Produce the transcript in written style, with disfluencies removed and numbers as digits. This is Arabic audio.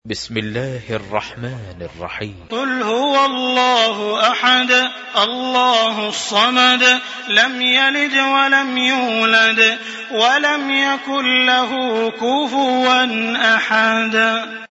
بسم الله الرحمن الرحيم. قل هو الله أحد الله الصمد لم يلد ولم يولد ولم يكن له كفوا أحد.